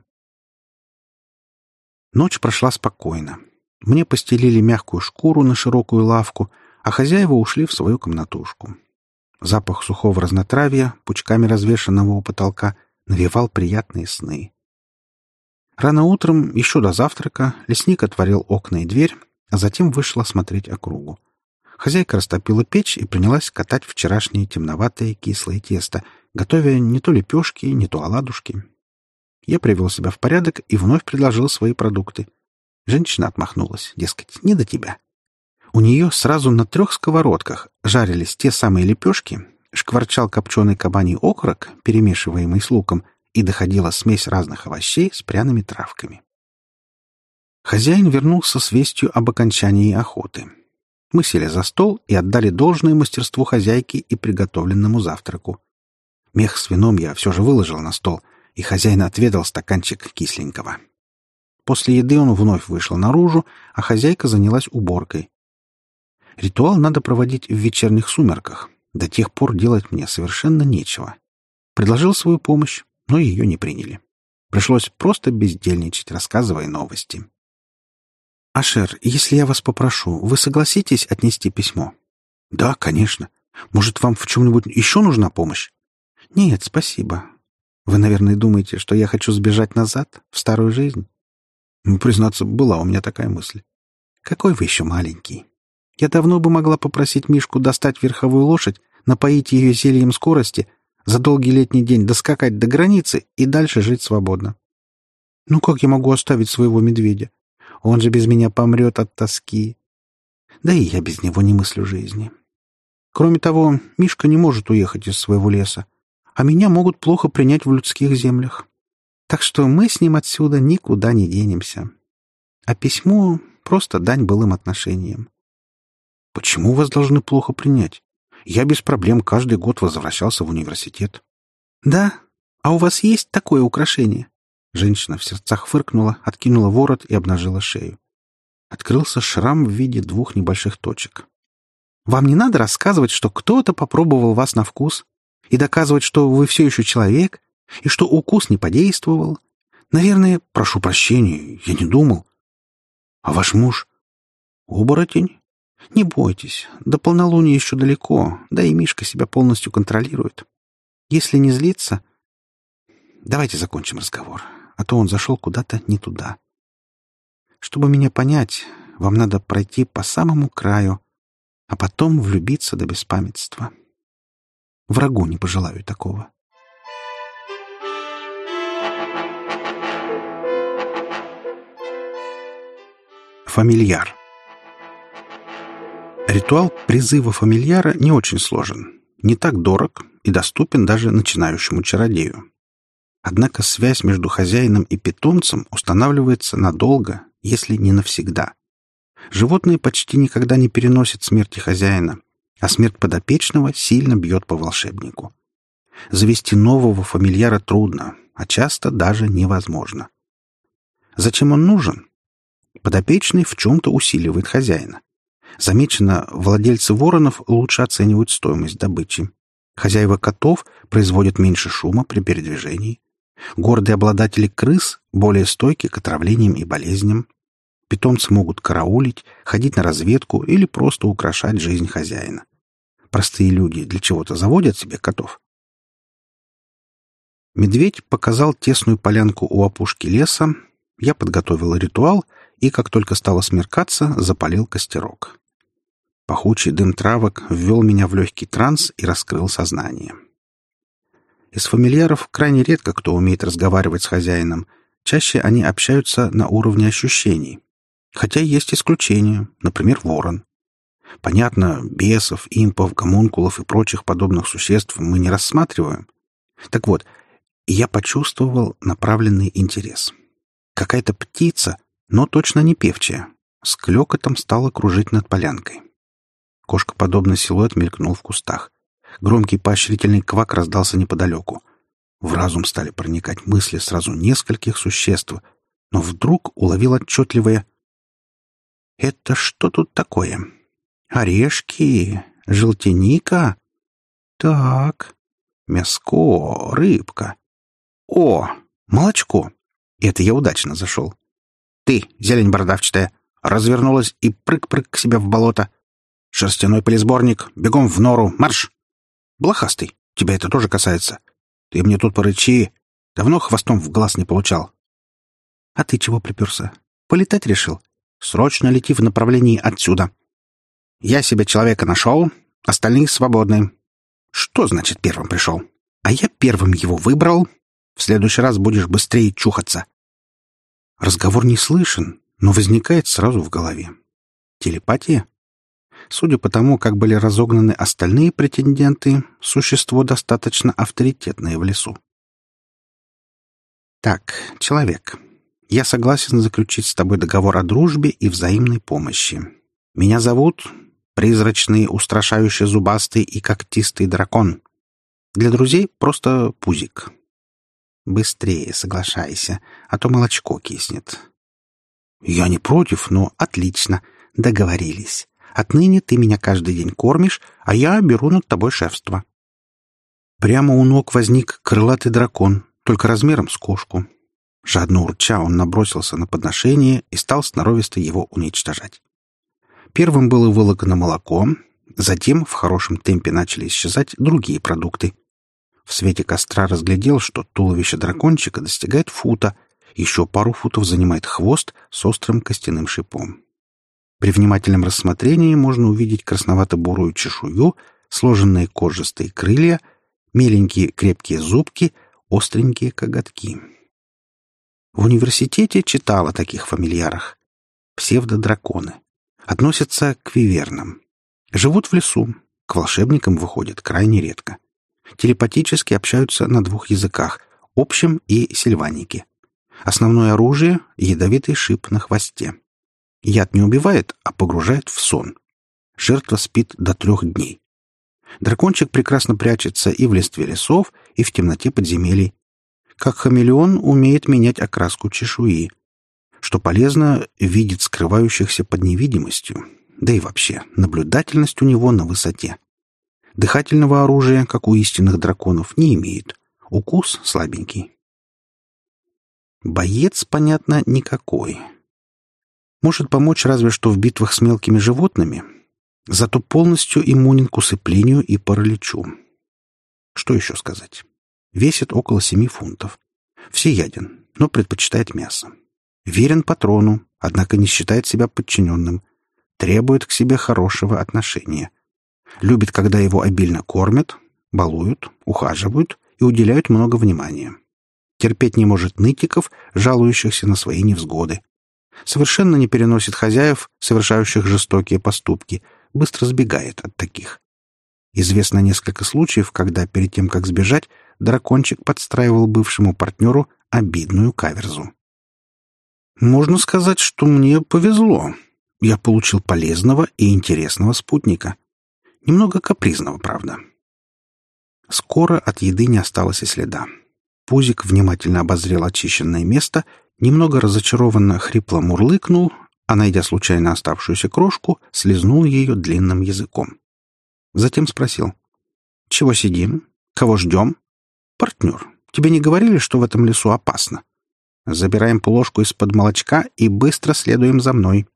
Ночь прошла спокойно. Мне постелили мягкую шкуру на широкую лавку, а хозяева ушли в свою комнатушку. Запах сухого разнотравья, пучками развешанного у потолка, навевал приятные сны. Рано утром, еще до завтрака, лесник отворил окна и дверь, а затем вышел осмотреть округу. Хозяйка растопила печь и принялась катать вчерашнее темноватое кислое тесто, готовя не то лепешки, не то оладушки. Я привел себя в порядок и вновь предложил свои продукты. Женщина отмахнулась, дескать, не до тебя. У нее сразу на 3 сковородках жарились те самые лепешки, шкварчал копченый кабаний окорок, перемешиваемый с луком, и доходила смесь разных овощей с пряными травками. Хозяин вернулся с вестью об окончании охоты. Мы сели за стол и отдали должное мастерству хозяйки и приготовленному завтраку. Мех с вином я все же выложил на стол, и хозяин отведал стаканчик кисленького. После еды он вновь вышел наружу, а хозяйка занялась уборкой. Ритуал надо проводить в вечерних сумерках. До тех пор делать мне совершенно нечего. Предложил свою помощь, но ее не приняли. Пришлось просто бездельничать, рассказывая новости. «Ашер, если я вас попрошу, вы согласитесь отнести письмо?» «Да, конечно. Может, вам в чем-нибудь еще нужна помощь?» «Нет, спасибо. Вы, наверное, думаете, что я хочу сбежать назад, в старую жизнь?» Признаться, была у меня такая мысль. «Какой вы еще маленький. Я давно бы могла попросить Мишку достать верховую лошадь, напоить ее зельем скорости, за долгий летний день доскакать до границы и дальше жить свободно. Ну как я могу оставить своего медведя? Он же без меня помрет от тоски. Да и я без него не мыслю жизни. Кроме того, Мишка не может уехать из своего леса, а меня могут плохо принять в людских землях. Так что мы с ним отсюда никуда не денемся. А письмо — просто дань былым отношениям. Почему вас должны плохо принять? Я без проблем каждый год возвращался в университет. Да? А у вас есть такое украшение? Женщина в сердцах фыркнула, откинула ворот и обнажила шею. Открылся шрам в виде 2 небольших точек. Вам не надо рассказывать, что кто-то попробовал вас на вкус, и доказывать, что вы все еще человек, и что укус не подействовал. Наверное, прошу прощения, я не думал. А ваш муж? Оборотень? Не бойтесь, до полнолуния еще далеко, да и Мишка себя полностью контролирует. Если не злиться... Давайте закончим разговор, а то он зашел куда-то не туда. Чтобы меня понять, вам надо пройти по самому краю, а потом влюбиться до беспамятства. Врагу не пожелаю такого. Фамильяр. Ритуал призыва фамильяра не очень сложен, не так дорог и доступен даже начинающему чародею. Однако связь между хозяином и питомцем устанавливается надолго, если не навсегда. Животные почти никогда не переносят смерти хозяина, а смерть подопечного сильно бьет по волшебнику. Завести нового фамильяра трудно, а часто даже невозможно. Зачем он нужен? Подопечный в чем-то усиливает хозяина. Замечено, владельцы воронов лучше оценивают стоимость добычи. Хозяева котов производят меньше шума при передвижении. Гордые обладатели крыс более стойки к отравлениям и болезням. Питомцы могут караулить, ходить на разведку или просто украшать жизнь хозяина. Простые люди для чего-то заводят себе котов. Медведь показал тесную полянку у опушки леса. Я подготовил ритуал и, как только стало смеркаться, запалил костерок. Пахучий дым травок ввел меня в легкий транс и раскрыл сознание. Из фамильяров крайне редко кто умеет разговаривать с хозяином. Чаще они общаются на уровне ощущений. Хотя есть исключения, например, ворон. Понятно, бесов, импов, гомункулов и прочих подобных существ мы не рассматриваем. Так вот, я почувствовал направленный интерес. Какая-то птица, но точно не певчая, с клёкотом стала кружить над полянкой. Кошкоподобный силуэт мелькнул в кустах. Громкий поощрительный квак раздался неподалеку. В разум стали проникать мысли сразу нескольких существ, но вдруг уловил отчетливое: «Это что тут такое? Орешки? Желтяника? Так, мяско, рыбка. О, молочко! Это я удачно зашел. Ты, зелень бородавчатая, развернулась и прыг-прыг к себе в болото. Шерстяной пылесборник, бегом в нору, марш! Блохастый, тебя это тоже касается. Ты мне тут порычи. Давно хвостом в глаз не получал. А ты чего приперся? Полетать решил? Срочно лети в направлении отсюда. Я себе человека нашел, остальные свободны. Что значит первым пришел? А я первым его выбрал. В следующий раз будешь быстрее чухаться. Разговор не слышен, но возникает сразу в голове. Телепатия? Судя по тому, как были разогнаны остальные претенденты, существо достаточно авторитетное в лесу. Так, человек, я согласен заключить с тобой договор о дружбе и взаимной помощи. Меня зовут Призрачный, устрашающий зубастый и когтистый дракон. Для друзей просто Пузик. Быстрее соглашайся, а то молочко киснет. Я не против, но отлично. Договорились. Отныне ты меня каждый день кормишь, а я беру над тобой шефство». Прямо у ног возник крылатый дракон, только размером с кошку. Жадно урча, он набросился на подношение и стал сноровисто его уничтожать. Первым было вылокано молоко, затем в хорошем темпе начали исчезать другие продукты. В свете костра разглядел, что туловище дракончика достигает фута, еще пару футов занимает хвост с острым костяным шипом. При внимательном рассмотрении можно увидеть красновато-бурую чешую, сложенные кожистые крылья, меленькие крепкие зубки, остренькие коготки. В университете читал о таких фамильярах. Псевдодраконы. Относятся к вивернам. Живут в лесу. К волшебникам выходят крайне редко. Телепатически общаются на двух языках — общем и сильванике. Основное оружие — ядовитый шип на хвосте. Яд не убивает, а погружает в сон. Жертва спит до 3 дней. Дракончик прекрасно прячется и в листве лесов, и в темноте подземелий. Как хамелеон умеет менять окраску чешуи. Что полезно, видит скрывающихся под невидимостью. Да и вообще, наблюдательность у него на высоте. Дыхательного оружия, как у истинных драконов, не имеет. Укус слабенький. Боец, понятно, никакой. Может помочь разве что в битвах с мелкими животными, зато полностью иммунен к усыплению и параличу. Что еще сказать? Весит около 7 фунтов. Всеяден, но предпочитает мясо. Верен патрону, однако не считает себя подчиненным. Требует к себе хорошего отношения. Любит, когда его обильно кормят, балуют, ухаживают и уделяют много внимания. Терпеть не может нытиков, жалующихся на свои невзгоды. Совершенно не переносит хозяев, совершающих жестокие поступки, быстро сбегает от таких. Известно несколько случаев, когда перед тем, как сбежать, дракончик подстраивал бывшему партнеру обидную каверзу. Можно сказать, что мне повезло. Я получил полезного и интересного спутника. Немного капризного, правда. Скоро от еды не осталось и следа. Пузик внимательно обозрел очищенное место, немного разочарованно хрипло мурлыкнул, а, найдя случайно оставшуюся крошку, слезнул ее длинным языком. Затем спросил: «Чего сидим? Кого ждем?» «Партнер, тебе не говорили, что в этом лесу опасно? Забираем плошку из-под молочка и быстро следуем за мной».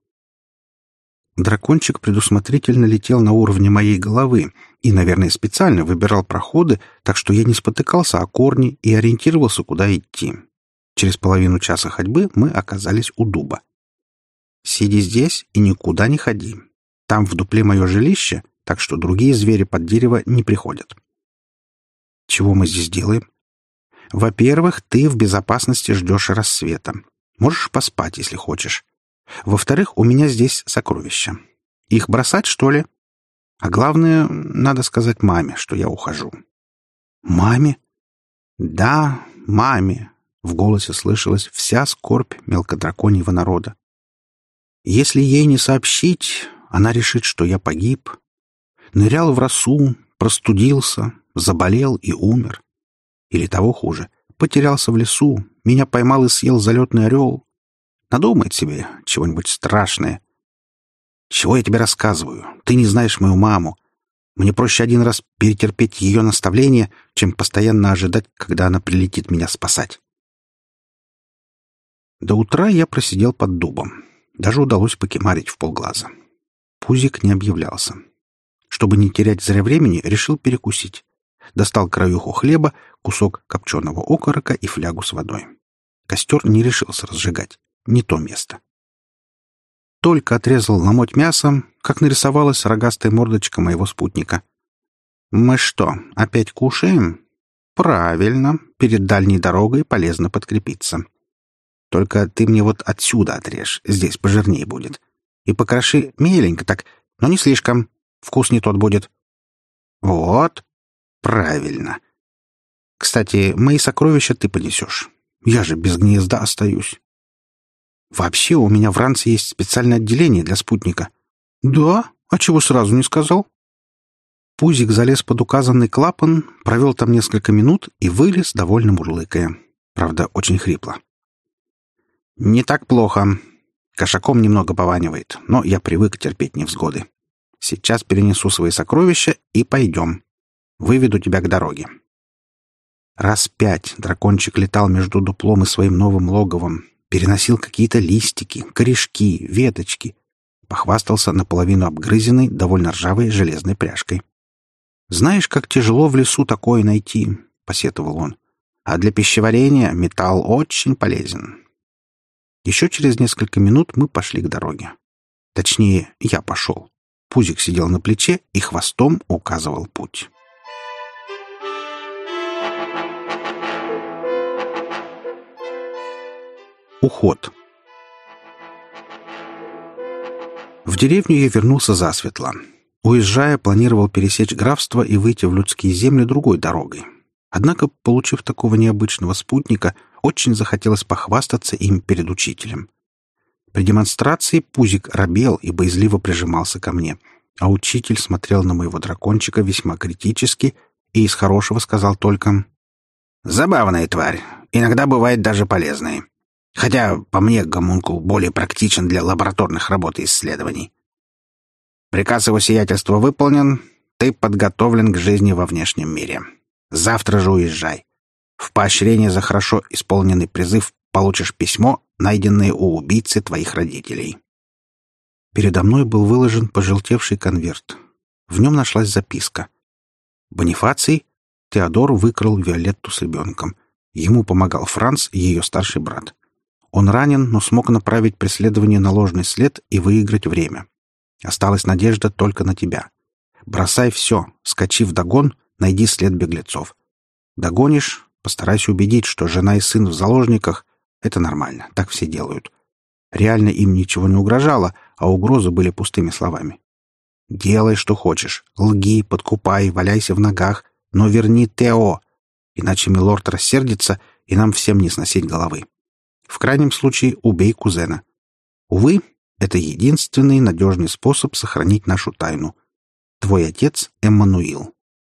Дракончик предусмотрительно летел на уровне моей головы и, наверное, специально выбирал проходы, так что я не спотыкался о корни и ориентировался, куда идти. Через половину часа ходьбы мы оказались у дуба. «Сиди здесь и никуда не ходи. Там в дупле мое жилище, так что другие звери под дерево не приходят». «Чего мы здесь делаем?» «Во-первых, ты в безопасности ждешь рассвета. Можешь поспать, если хочешь. Во-вторых, у меня здесь сокровища. Их бросать, что ли? А главное, надо сказать маме, что я ухожу». «Маме?» «Да, маме», — в голосе слышалась вся скорбь мелкодраконьего народа. «Если ей не сообщить, она решит, что я погиб. Нырял в росу, простудился, заболел и умер. Или того хуже, потерялся в лесу, меня поймал и съел залетный орел. Надумает себе чего-нибудь страшное. Чего я тебе рассказываю? Ты не знаешь мою маму. Мне проще один раз перетерпеть ее наставления, чем постоянно ожидать, когда она прилетит меня спасать». До утра я просидел под дубом. Даже удалось покемарить вполглаза. Пузик не объявлялся. Чтобы не терять зря времени, решил перекусить. Достал краюху хлеба, кусок копченого окорока и флягу с водой. Костер не решился разжигать. Не то место. Только отрезал ломоть мяса, как нарисовалась рогастая мордочка моего спутника. «Мы что, опять кушаем?» «Правильно. Перед дальней дорогой полезно подкрепиться. Только ты мне вот отсюда отрежь, здесь пожирнее будет. И покроши меленько так, но не слишком. Вкус не тот будет». «Вот. Правильно. Кстати, мои сокровища ты понесешь. Я же без гнезда остаюсь». «Вообще у меня в ранце есть специальное отделение для спутника». «Да? А чего сразу не сказал?» Пузик залез под указанный клапан, провел там несколько минут и вылез, довольно мурлыкая. Правда, очень хрипло. «Не так плохо. Кошаком немного пованивает, но я привык терпеть невзгоды. Сейчас перенесу свои сокровища и пойдем. Выведу тебя к дороге». Раз 5 дракончик летал между дуплом и своим новым логовом, переносил какие-то листики, корешки, веточки. Похвастался наполовину обгрызенной, довольно ржавой железной пряжкой. «Знаешь, как тяжело в лесу такое найти?» — посетовал он. «А для пищеварения металл очень полезен». Еще через несколько минут мы пошли к дороге. Точнее, я пошел. Пузик сидел на плече и хвостом указывал путь. Уход. В деревню я вернулся засветло. Уезжая, планировал пересечь графство и выйти в людские земли другой дорогой. Однако, получив такого необычного спутника, очень захотелось похвастаться им перед учителем. При демонстрации Пузик робел и боязливо прижимался ко мне, а учитель смотрел на моего дракончика весьма критически и из хорошего сказал только: «Забавная тварь, иногда бывает даже полезной. Хотя, по мне, гомункул более практичен для лабораторных работ и исследований. Приказ его сиятельства выполнен, ты подготовлен к жизни во внешнем мире. Завтра же уезжай. В поощрение за хорошо исполненный призыв получишь письмо, найденное у убийцы твоих родителей». Передо мной был выложен пожелтевший конверт. В нем нашлась записка. Бонифаций Теодор выкрал Виолетту с ребенком. Ему помогал Франц, ее старший брат. Он ранен, но смог направить преследование на ложный след и выиграть время. Осталась надежда только на тебя. Бросай все, скачи вдогон, найди след беглецов. Догонишь, постарайся убедить, что жена и сын в заложниках. Это нормально, так все делают. Реально им ничего не угрожало, а угрозы были пустыми словами. Делай, что хочешь. Лги, подкупай, валяйся в ногах, но верни Тео, иначе милорд рассердится, и нам всем не сносить головы. В крайнем случае убей кузена. Увы, это единственный надежный способ сохранить нашу тайну. Твой отец Эммануил.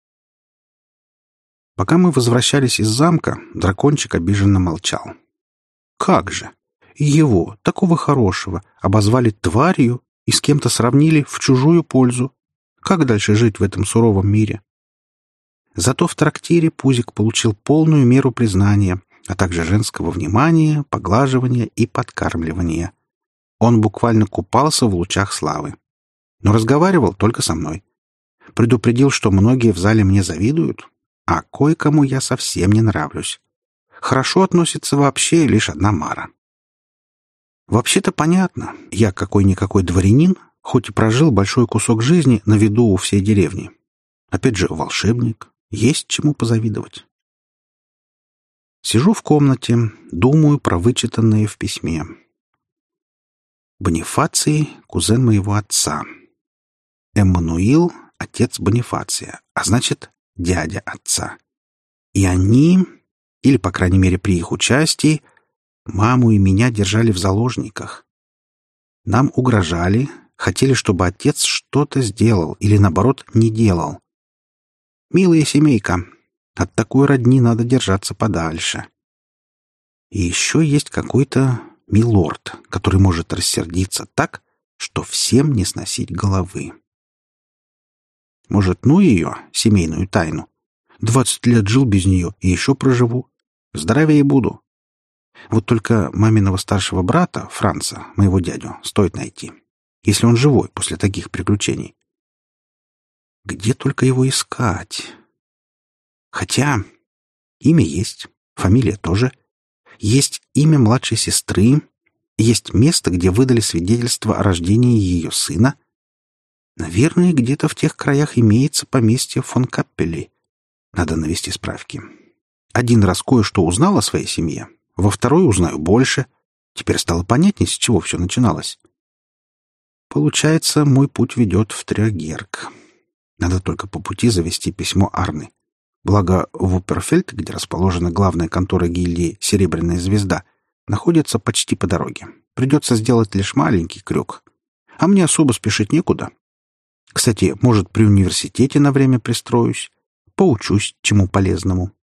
Пока мы возвращались из замка, дракончик обиженно молчал. Как же? Его, такого хорошего, обозвали тварью и с кем-то сравнили в чужую пользу. Как дальше жить в этом суровом мире? Зато в трактире Пузик получил полную меру признания, а также женского внимания, поглаживания и подкармливания. Он буквально купался в лучах славы. Но разговаривал только со мной. Предупредил, что многие в зале мне завидуют, а кое-кому я совсем не нравлюсь. Хорошо относится вообще лишь одна Мара. Вообще-то понятно, я какой-никакой дворянин, хоть и прожил большой кусок жизни на виду у всей деревни. Опять же, волшебник, есть чему позавидовать. Сижу в комнате, думаю про вычитанное в письме. Бонифаций — кузен моего отца. Эммануил — отец Бонифация, а значит, дядя отца. И они, или, по крайней мере, при их участии, маму и меня держали в заложниках. Нам угрожали, хотели, чтобы отец что-то сделал или, наоборот, не делал. Милая семейка. От такой родни надо держаться подальше. И еще есть какой-то милорд, который может рассердиться так, что всем не сносить головы. Может, ну ее, семейную тайну. 20 лет жил без нее и еще проживу. Здоровее буду. Вот только маминого старшего брата, Франца, моего дядю, стоит найти, если он живой после таких приключений. Где только его искать? Хотя имя есть, фамилия тоже. Есть имя младшей сестры, есть место, где выдали свидетельство о рождении ее сына. Наверное, где-то в тех краях имеется поместье фон Каппелей. Надо навести справки. Один раз кое-что узнал о своей семье, во второй узнаю больше. Теперь стало понятнее, с чего все начиналось. Получается, мой путь ведет в Триогерк. Надо только по пути завести письмо Арны. Благо, Вупперфельд, где расположена главная контора гильдии «Серебряная звезда», находится почти по дороге. Придется сделать лишь маленький крюк. А мне особо спешить некуда. Кстати, может, при университете на время пристроюсь, поучусь чему полезному.